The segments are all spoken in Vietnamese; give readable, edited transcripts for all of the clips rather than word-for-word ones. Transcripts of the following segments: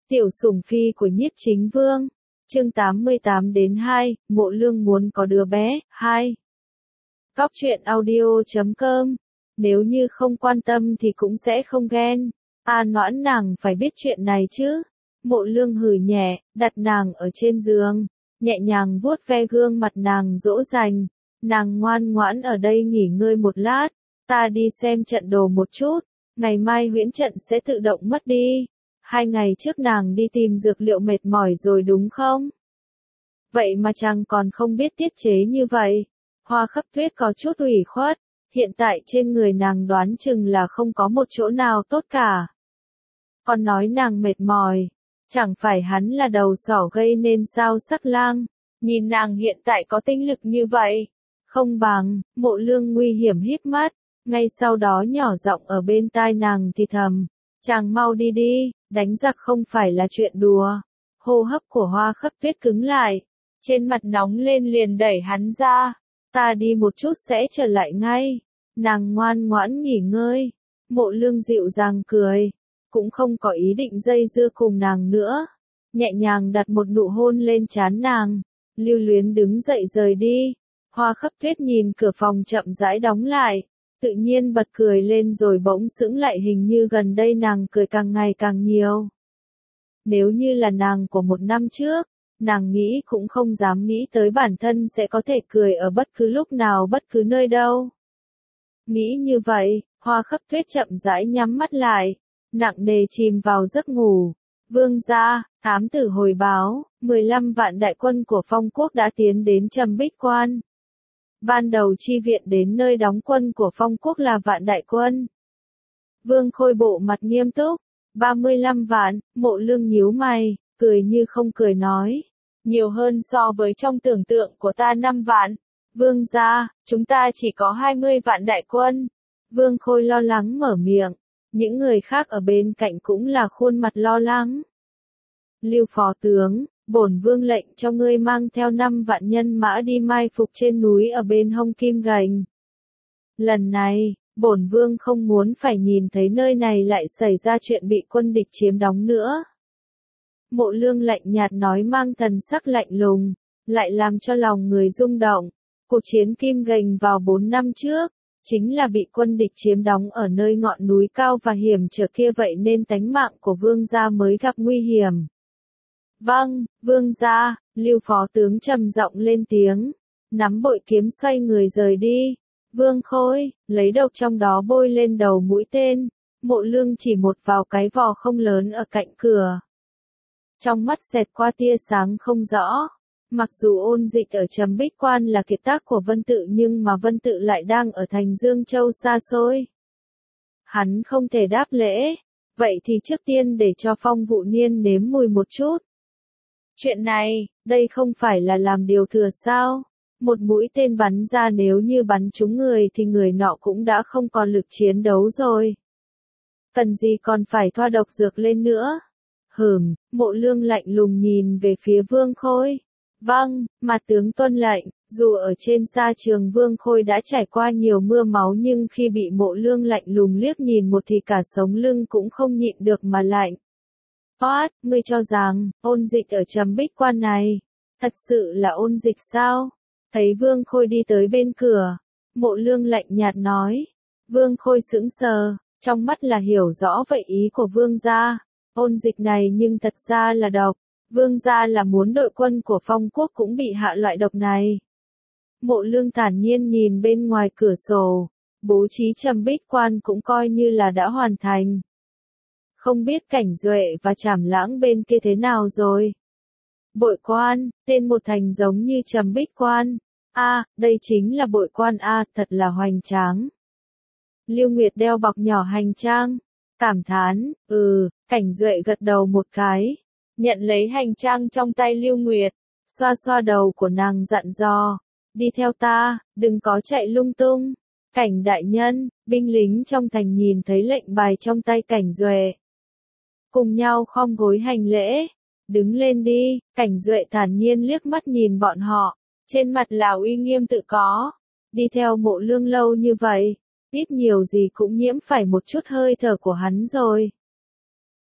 Tiểu sủng phi của Nhiếp Chính Vương. Chương 88-2, Mộ Lương muốn có đứa bé. 2. Góc truyện audio.com. Nếu như không quan tâm thì cũng sẽ không ghen. Noãn nàng phải biết chuyện này chứ. Mộ Lương hừ nhẹ, đặt nàng ở trên giường, nhẹ nhàng vuốt ve gương mặt nàng dỗ dành. Nàng ngoan ngoãn ở đây nghỉ ngơi một lát, ta đi xem trận đồ một chút, ngày mai huyễn trận sẽ tự động mất đi. 2 ngày trước nàng đi tìm dược liệu mệt mỏi rồi đúng không? Vậy mà chàng còn không biết tiết chế như vậy. Hoa Khắp Tuyết có chút ủy khuất, hiện tại trên người nàng đoán chừng là không có một chỗ nào tốt cả. Còn nói nàng mệt mỏi, chẳng phải hắn là đầu sỏ gây nên sao Sắc Lang, nhìn nàng hiện tại có tinh lực như vậy. Không bằng, Mộ Lương nguy hiểm híp mắt, ngay sau đó nhỏ giọng ở bên tai nàng thì thầm, chàng mau đi đi, đánh giặc không phải là chuyện đùa. Hô hấp của Hoa Khắp Tuyết cứng lại, trên mặt nóng lên liền đẩy hắn ra, ta đi một chút sẽ trở lại ngay. Nàng ngoan ngoãn nghỉ ngơi. Mộ Lương dịu dàng cười, cũng không có ý định dây dưa cùng nàng nữa, nhẹ nhàng đặt một nụ hôn lên trán nàng, lưu luyến đứng dậy rời đi. Hoa Khắp Tuyết nhìn cửa phòng chậm rãi đóng lại, tự nhiên bật cười lên rồi bỗng sững lại, hình như gần đây nàng cười càng ngày càng nhiều. Nếu như là nàng của 1 năm trước, nàng nghĩ cũng không dám nghĩ tới bản thân sẽ có thể cười ở bất cứ lúc nào bất cứ nơi đâu. Nghĩ như vậy, Hoa Khắp Tuyết chậm rãi nhắm mắt lại, nặng nề chìm vào giấc ngủ. Vương gia, thám tử hồi báo, 15 vạn đại quân của Phong quốc đã tiến đến Trầm Bích Quan. Ban đầu chi viện đến nơi đóng quân của Phong quốc là vạn đại quân. Vương Khôi bộ mặt nghiêm túc, 35 vạn, Mộ Lương nhíu mày, cười như không cười nói, nhiều hơn so với trong tưởng tượng của ta 5 vạn. Vương gia, chúng ta chỉ có 20 vạn đại quân. Vương Khôi lo lắng mở miệng, những người khác ở bên cạnh cũng là khuôn mặt lo lắng. Lưu phó tướng, bổn vương lệnh cho ngươi mang theo 5 vạn nhân mã đi mai phục trên núi ở bên hông Kim Gành. Lần này, bổn vương không muốn phải nhìn thấy nơi này lại xảy ra chuyện bị quân địch chiếm đóng nữa. Mộ Lương lạnh nhạt nói mang thần sắc lạnh lùng, lại làm cho lòng người rung động. Cuộc chiến Kim Gành vào 4 năm trước, chính là bị quân địch chiếm đóng ở nơi ngọn núi cao và hiểm trở kia, vậy nên tánh mạng của vương gia mới gặp nguy hiểm. Vâng, vương gia, Lưu phó tướng trầm giọng lên tiếng, nắm bội kiếm xoay người rời đi. Vương Khôi, lấy độc trong đó bôi lên đầu mũi tên. Mộ Lương chỉ một vào cái vò không lớn ở cạnh cửa. Trong mắt xẹt qua tia sáng không rõ. Mặc dù Ôn Dịch ở Trầm Bích Quan là kiệt tác của Vân Tự, nhưng mà Vân Tự lại đang ở thành Dương Châu xa xôi. Hắn không thể đáp lễ, vậy thì trước tiên để cho Phong Vụ Niên nếm mùi một chút. Chuyện này, đây không phải là làm điều thừa sao? Một mũi tên bắn ra, nếu như bắn trúng người thì người nọ cũng đã không còn lực chiến đấu rồi. Cần gì còn phải thoa độc dược lên nữa? Mộ Lương lạnh lùng nhìn về phía Vương Khôi. Vâng, mà tướng tuân lệnh. Dù ở trên sa trường Vương Khôi đã trải qua nhiều mưa máu, nhưng khi bị Mộ Lương lạnh lùng liếc nhìn một thì cả sống lưng cũng không nhịn được mà lạnh. Ngươi cho rằng, Ôn Dịch ở Trầm Bích Quan này, thật sự là Ôn Dịch sao? Thấy Vương Khôi đi tới bên cửa, Mộ Lương lạnh nhạt nói. Vương Khôi sững sờ, trong mắt là hiểu rõ vậy ý của Vương gia. Ôn Dịch này nhưng thật ra là độc. Vương gia là muốn đội quân của Phong quốc cũng bị hạ loại độc này. Mộ Lương thản nhiên nhìn bên ngoài cửa sổ, bố trí Trầm Bích Quan cũng coi như là đã hoàn thành. Không biết Cảnh Duệ và Trảm Lãng bên kia thế nào rồi? Bội Quan, tên một thành giống như Trầm Bích Quan. Đây chính là Bội Quan thật là hoành tráng. Lưu Nguyệt đeo bọc nhỏ hành trang, cảm thán, Cảnh Duệ gật đầu một cái, nhận lấy hành trang trong tay Lưu Nguyệt, xoa xoa đầu của nàng dặn dò, đi theo ta, đừng có chạy lung tung. Cảnh đại nhân, binh lính trong thành nhìn thấy lệnh bài trong tay Cảnh Duệ, cùng nhau khom gối hành lễ. Đứng lên đi. Cảnh Duệ thản nhiên liếc mắt nhìn bọn họ, trên mặt là uy nghiêm tự có. Đi theo Mộ Lương lâu như vậy, ít nhiều gì cũng nhiễm phải một chút hơi thở của hắn rồi.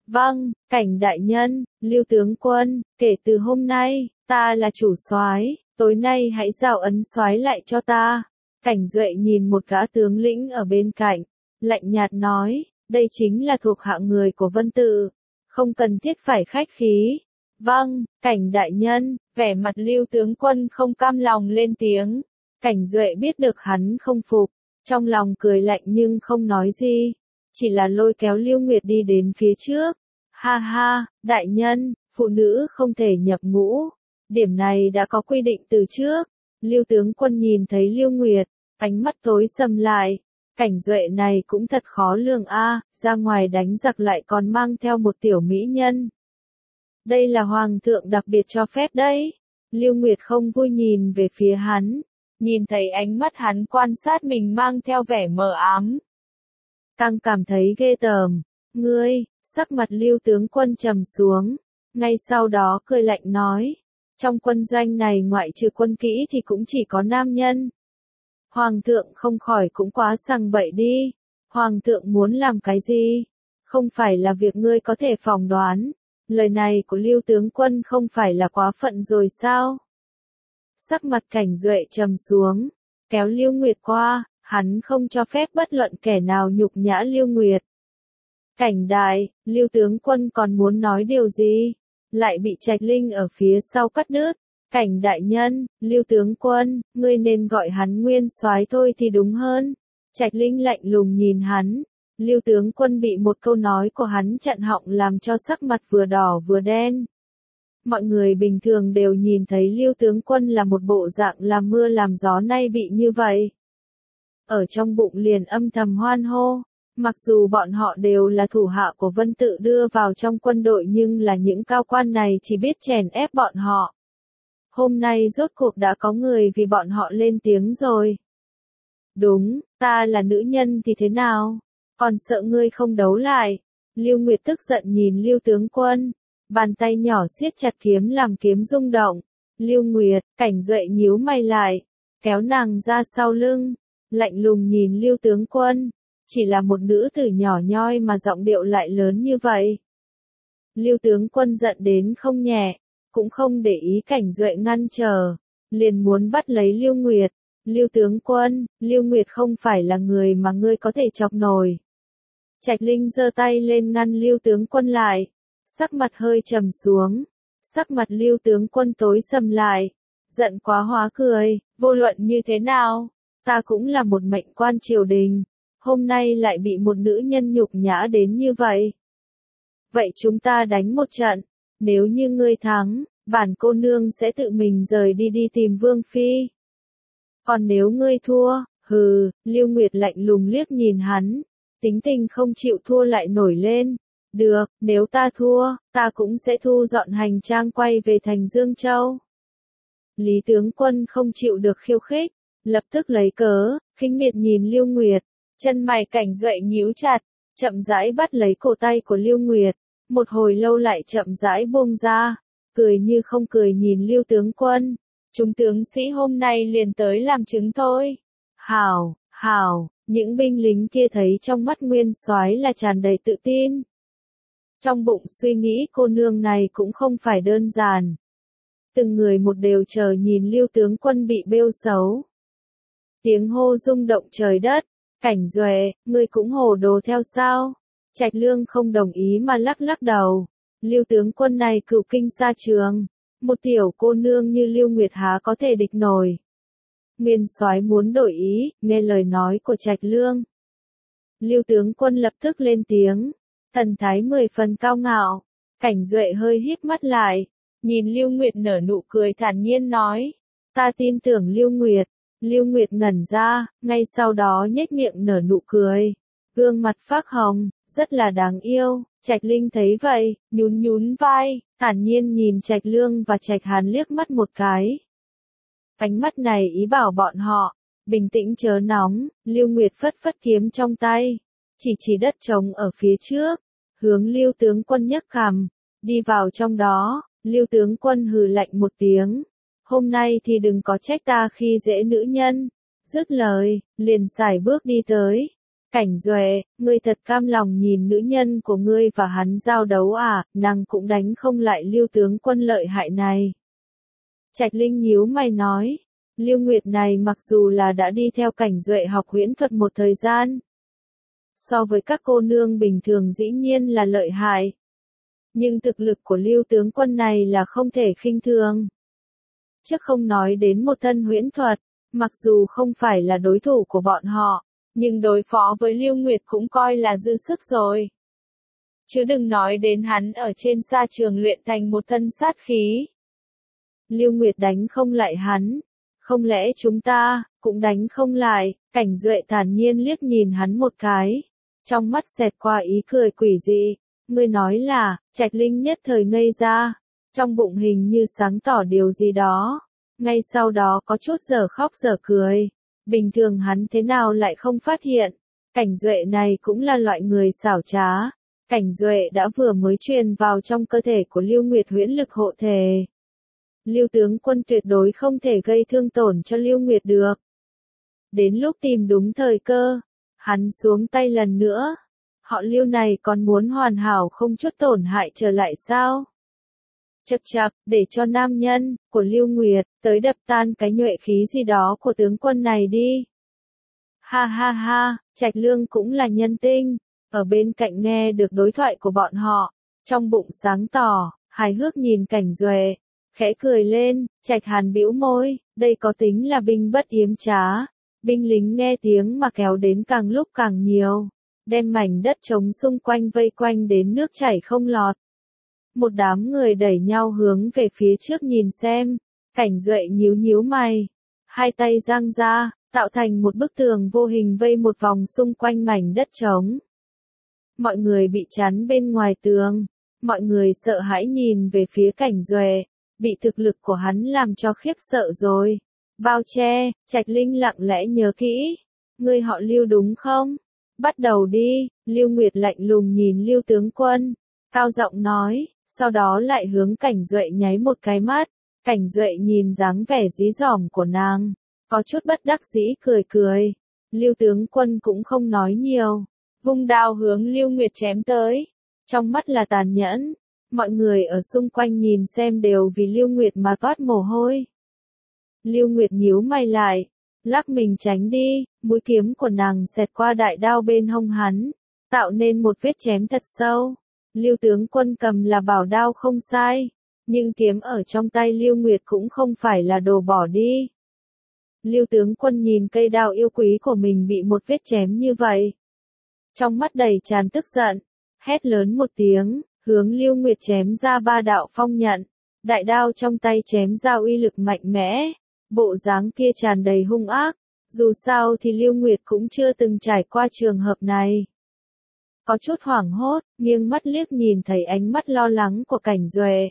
Vâng, Cảnh đại nhân, Lưu tướng quân, kể từ hôm nay, ta là chủ soái, tối nay hãy giao ấn soái lại cho ta. Cảnh Duệ nhìn một gã tướng lĩnh ở bên cạnh, lạnh nhạt nói, đây chính là thuộc hạ người của Vân Tự, không cần thiết phải khách khí. Vâng, Cảnh đại nhân, vẻ mặt Lưu tướng quân không cam lòng lên tiếng. Cảnh Duệ biết được hắn không phục, trong lòng cười lạnh nhưng không nói gì, chỉ là lôi kéo Lưu Nguyệt đi đến phía trước. Ha ha, đại nhân, phụ nữ không thể nhập ngũ, điểm này đã có quy định từ trước. Lưu tướng quân nhìn thấy Lưu Nguyệt, ánh mắt tối sầm lại. Cảnh Duệ này cũng thật khó lường a, ra ngoài đánh giặc lại còn mang theo một tiểu mỹ nhân. Đây là hoàng thượng đặc biệt cho phép đấy. Lưu Nguyệt không vui nhìn về phía hắn, nhìn thấy ánh mắt hắn quan sát mình mang theo vẻ mờ ám. Càng cảm thấy ghê tởm. Ngươi, sắc mặt Lưu tướng quân trầm xuống, ngay sau đó cười lạnh nói, trong quân doanh này ngoại trừ quân kỹ thì cũng chỉ có nam nhân. Hoàng thượng không khỏi cũng quá sằng bậy đi. Hoàng thượng muốn làm cái gì? Không phải là việc ngươi có thể phỏng đoán. Lời này của Lưu tướng quân không phải là quá phận rồi sao? Sắc mặt Cảnh Duệ trầm xuống, kéo Lưu Nguyệt qua, hắn không cho phép bất luận kẻ nào nhục nhã Lưu Nguyệt. Cảnh đại, Lưu tướng quân còn muốn nói điều gì? Lại bị Trạch Linh ở phía sau cắt đứt. Cảnh đại nhân, Lưu tướng quân, ngươi nên gọi hắn nguyên soái thôi thì đúng hơn. Trạch Linh lạnh lùng nhìn hắn. Lưu tướng quân bị một câu nói của hắn chặn họng làm cho sắc mặt vừa đỏ vừa đen. Mọi người bình thường đều nhìn thấy Lưu tướng quân là một bộ dạng làm mưa làm gió, nay bị như vậy. Ở trong bụng liền âm thầm hoan hô. Mặc dù bọn họ đều là thủ hạ của Vân Tự đưa vào trong quân đội nhưng là những cao quan này chỉ biết chèn ép bọn họ. Hôm nay rốt cuộc đã có người vì bọn họ lên tiếng rồi. Đúng, ta là nữ nhân thì thế nào? Còn sợ ngươi không đấu lại? Lưu Nguyệt tức giận nhìn Lưu tướng quân. Bàn tay nhỏ siết chặt kiếm làm kiếm rung động. Lưu Nguyệt, Cảnh Duệ nhíu mày lại, kéo nàng ra sau lưng, lạnh lùng nhìn Lưu tướng quân. Chỉ là một nữ tử nhỏ nhoi mà giọng điệu lại lớn như vậy. Lưu tướng quân giận đến không nhẹ, cũng không để ý Cảnh Duệ ngăn trở, liền muốn bắt lấy Lưu Nguyệt. Lưu tướng quân, Lưu Nguyệt không phải là người mà ngươi có thể chọc nổi. Trạch Linh giơ tay lên ngăn Lưu tướng quân lại, sắc mặt hơi trầm xuống, sắc mặt Lưu tướng quân tối sầm lại, giận quá hóa cười, vô luận như thế nào, ta cũng là một mệnh quan triều đình, hôm nay lại bị một nữ nhân nhục nhã đến như vậy. Vậy chúng ta đánh một trận, nếu như ngươi thắng, bản cô nương sẽ tự mình rời đi tìm Vương Phi. Còn nếu ngươi thua, hừ, Lưu Nguyệt lạnh lùng liếc nhìn hắn, tính tình không chịu thua lại nổi lên. Được, nếu ta thua, ta cũng sẽ thu dọn hành trang quay về thành Dương Châu. Lý tướng quân không chịu được khiêu khích, lập tức lấy cớ, khinh miệt nhìn Lưu Nguyệt, chân mày Cảnh Duệ nhíu chặt, chậm rãi bắt lấy cổ tay của Lưu Nguyệt, một hồi lâu lại chậm rãi buông ra, cười như không cười nhìn Lưu tướng quân, chúng tướng sĩ hôm nay liền tới làm chứng thôi. Hảo, hảo, những binh lính kia thấy trong mắt nguyên soái là tràn đầy tự tin. Trong bụng suy nghĩ cô nương này cũng không phải đơn giản. Từng người một đều chờ nhìn Lưu tướng quân bị bêu xấu. Tiếng hô rung động trời đất. Cảnh Duệ, ngươi cũng hồ đồ theo sao? Trạch Lương không đồng ý mà lắc lắc đầu. Lưu tướng quân này cửu kinh xa trường, một tiểu cô nương như Lưu Nguyệt há có thể địch nổi. Nguyên soái muốn đổi ý, nghe lời nói của Trạch Lương. Lưu tướng quân lập tức lên tiếng, thần thái 10 phần cao ngạo. Cảnh Duệ hơi híp mắt lại, nhìn Lưu Nguyệt nở nụ cười thản nhiên nói, ta tin tưởng Lưu Nguyệt. Lưu Nguyệt ngẩn ra, ngay sau đó nhếch miệng nở nụ cười, gương mặt phác hồng, rất là đáng yêu. Trạch Linh thấy vậy, nhún nhún vai, thản nhiên nhìn Trạch Lương và Trạch Hàn liếc mắt một cái. Ánh mắt này ý bảo bọn họ, bình tĩnh chớ nóng. Lưu Nguyệt phất phất kiếm trong tay, chỉ đất trống ở phía trước, hướng Lưu tướng quân nhấc cằm, đi vào trong đó. Lưu tướng quân hừ lạnh một tiếng, hôm nay thì đừng có trách ta khi dễ nữ nhân. Dứt lời, liền sải bước đi tới. Cảnh Duệ, ngươi thật cam lòng nhìn nữ nhân của ngươi và hắn giao đấu à, nàng cũng đánh không lại Lưu tướng quân lợi hại này. Trạch Linh nhíu mày nói, Lưu Nguyệt này mặc dù là đã đi theo Cảnh Duệ học huyễn thuật một thời gian, so với các cô nương bình thường dĩ nhiên là lợi hại. Nhưng thực lực của Lưu tướng quân này là không thể khinh thường. Chứ không nói đến một thân huyễn thuật, mặc dù không phải là đối thủ của bọn họ, nhưng đối phó với Lưu Nguyệt cũng coi là dư sức rồi. Chứ đừng nói đến hắn ở trên sa trường luyện thành một thân sát khí. Lưu Nguyệt đánh không lại hắn, không lẽ chúng ta cũng đánh không lại? Cảnh Duệ thản nhiên liếc nhìn hắn một cái, trong mắt xẹt qua ý cười quỷ dị. Ngươi nói là, Trạch Linh nhất thời ngây ra, trong bụng hình như sáng tỏ điều gì đó, ngay sau đó có chút dở khóc dở cười. Bình thường hắn thế nào lại không phát hiện? Cảnh Duệ này cũng là loại người xảo trá. Cảnh Duệ đã vừa mới truyền vào trong cơ thể của Lưu Nguyệt huyễn lực hộ thể. Lưu tướng quân tuyệt đối không thể gây thương tổn cho Lưu Nguyệt được. Đến lúc tìm đúng thời cơ, hắn xuống tay lần nữa. Họ Lưu này còn muốn hoàn hảo không chút tổn hại trở lại sao? Chậc chậc, để cho nam nhân của Lưu Nguyệt tới đập tan cái nhuệ khí gì đó của tướng quân này đi. Ha ha ha, Trạch Lương cũng là nhân tinh, ở bên cạnh nghe được đối thoại của bọn họ, trong bụng sáng tỏ, hài hước nhìn Cảnh Duệ, khẽ cười lên. Trạch Hàn bĩu môi, đây có tính là binh bất yếm trá. Binh lính nghe tiếng mà kéo đến càng lúc càng nhiều, đem mảnh đất trống xung quanh vây quanh đến nước chảy không lọt. Một đám người đẩy nhau hướng về phía trước nhìn xem. Cảnh Duệ nhíu nhíu mày, hai tay giang ra, tạo thành một bức tường vô hình vây một vòng xung quanh mảnh đất trống. Mọi người bị chắn bên ngoài tường, mọi người sợ hãi nhìn về phía Cảnh Duệ, bị thực lực của hắn làm cho khiếp sợ rồi. Bao che, Trạch Linh lặng lẽ nhớ kỹ, ngươi họ Lưu đúng không? Bắt đầu đi. Lưu Nguyệt lạnh lùng nhìn Lưu tướng quân, cao giọng nói, sau đó lại hướng Cảnh Duệ nháy một cái mắt. Cảnh Duệ nhìn dáng vẻ dí dỏm của nàng, có chút bất đắc dĩ cười cười. Lưu tướng quân cũng không nói nhiều, vung đao hướng Lưu Nguyệt chém tới, trong mắt là tàn nhẫn. Mọi người ở xung quanh nhìn xem đều vì Lưu Nguyệt mà toát mồ hôi. Lưu Nguyệt nhíu mày lại, lắc mình tránh đi, mũi kiếm của nàng xẹt qua đại đao bên hông hắn, tạo nên một vết chém thật sâu. Lưu tướng quân cầm là bảo đao không sai, nhưng kiếm ở trong tay Lưu Nguyệt cũng không phải là đồ bỏ đi. Lưu tướng quân nhìn cây đao yêu quý của mình bị một vết chém như vậy, trong mắt đầy tràn tức giận, hét lớn một tiếng, hướng Lưu Nguyệt chém ra 3 đạo phong nhận. Đại đao trong tay chém ra uy lực mạnh mẽ, bộ dáng kia tràn đầy hung ác. Dù sao thì Lưu Nguyệt cũng chưa từng trải qua trường hợp này. Có chút hoảng hốt, nghiêng mắt liếc nhìn thấy ánh mắt lo lắng của Cảnh Duệ.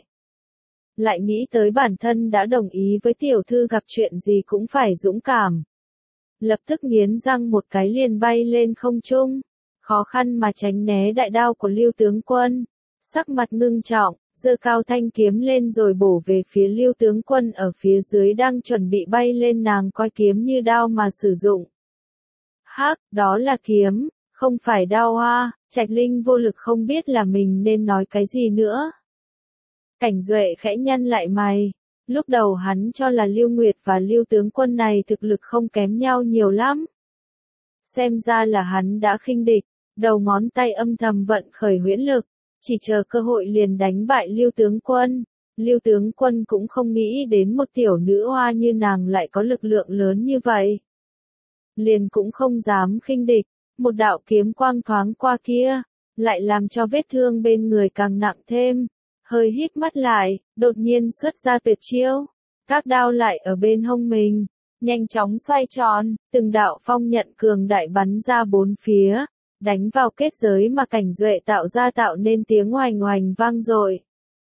Lại nghĩ tới bản thân đã đồng ý với tiểu thư gặp chuyện gì cũng phải dũng cảm. Lập tức nghiến răng một cái liền bay lên không trung, khó khăn mà tránh né đại đao của Lưu tướng quân. Sắc mặt ngưng trọng, giơ cao thanh kiếm lên rồi bổ về phía Lưu tướng quân ở phía dưới đang chuẩn bị bay lên. Nàng coi kiếm như đao mà sử dụng. Hắc, đó là kiếm, không phải đao a. Trạch Linh vô lực không biết là mình nên nói cái gì nữa. Cảnh Duệ khẽ nhăn lại mày, lúc đầu hắn cho là Lưu Nguyệt và Lưu tướng quân này thực lực không kém nhau nhiều lắm. Xem ra là hắn đã khinh địch, đầu ngón tay âm thầm vận khởi huyễn lực, chỉ chờ cơ hội liền đánh bại Lưu tướng quân. Lưu tướng quân cũng không nghĩ đến một tiểu nữ hoa như nàng lại có lực lượng lớn như vậy. Liền cũng không dám khinh địch, một đạo kiếm quang thoáng qua kia, lại làm cho vết thương bên người càng nặng thêm. Hơi híp mắt lại, đột nhiên xuất ra tuyệt chiêu. Các đao lại ở bên hông mình, nhanh chóng xoay tròn, từng đạo phong nhận cường đại bắn ra bốn phía, đánh vào kết giới mà Cảnh Duệ tạo ra, tạo nên tiếng oành oành vang dội.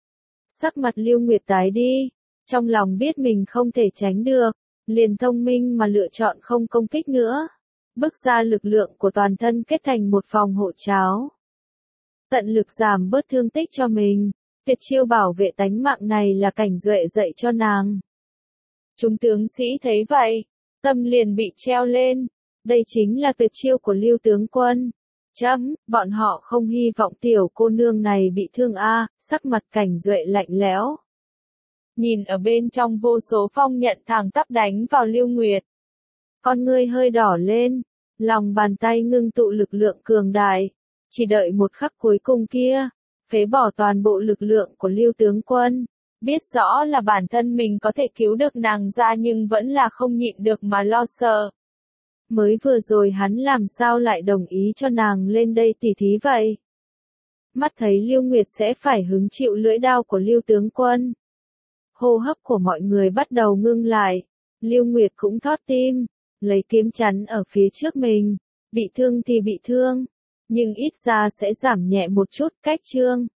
Sắc mặt Lưu Nguyệt tái đi, trong lòng biết mình không thể tránh được, liền thông minh mà lựa chọn không công kích nữa, bức ra lực lượng của toàn thân kết thành một phòng hộ cháo. Tận lực giảm bớt thương tích cho mình. Tuyệt chiêu bảo vệ tánh mạng này là Cảnh Duệ dạy cho nàng. Chúng tướng sĩ thấy vậy, tâm liền bị treo lên, Đây chính là tuyệt chiêu của Lưu tướng quân. Bọn họ không hy vọng tiểu cô nương này bị thương a, sắc mặt Cảnh Duệ lạnh lẽo. Nhìn ở bên trong vô số phong nhận thẳng tắp đánh vào Lưu Nguyệt. Con ngươi hơi đỏ lên, lòng bàn tay ngưng tụ lực lượng cường đại, chỉ đợi một khắc cuối cùng kia, phế bỏ toàn bộ lực lượng của Lưu tướng quân, biết rõ là bản thân mình có thể cứu được nàng ra nhưng vẫn là không nhịn được mà lo sợ. Mới vừa rồi hắn làm sao lại đồng ý cho nàng lên đây tỉ thí vậy? Mắt thấy Lưu Nguyệt sẽ phải hứng chịu lưỡi đao của Lưu tướng quân. Hô hấp của mọi người bắt đầu ngưng lại, Lưu Nguyệt cũng thót tim, lấy kiếm chắn ở phía trước mình, bị thương thì bị thương, nhưng ít ra sẽ giảm nhẹ một chút cách trương.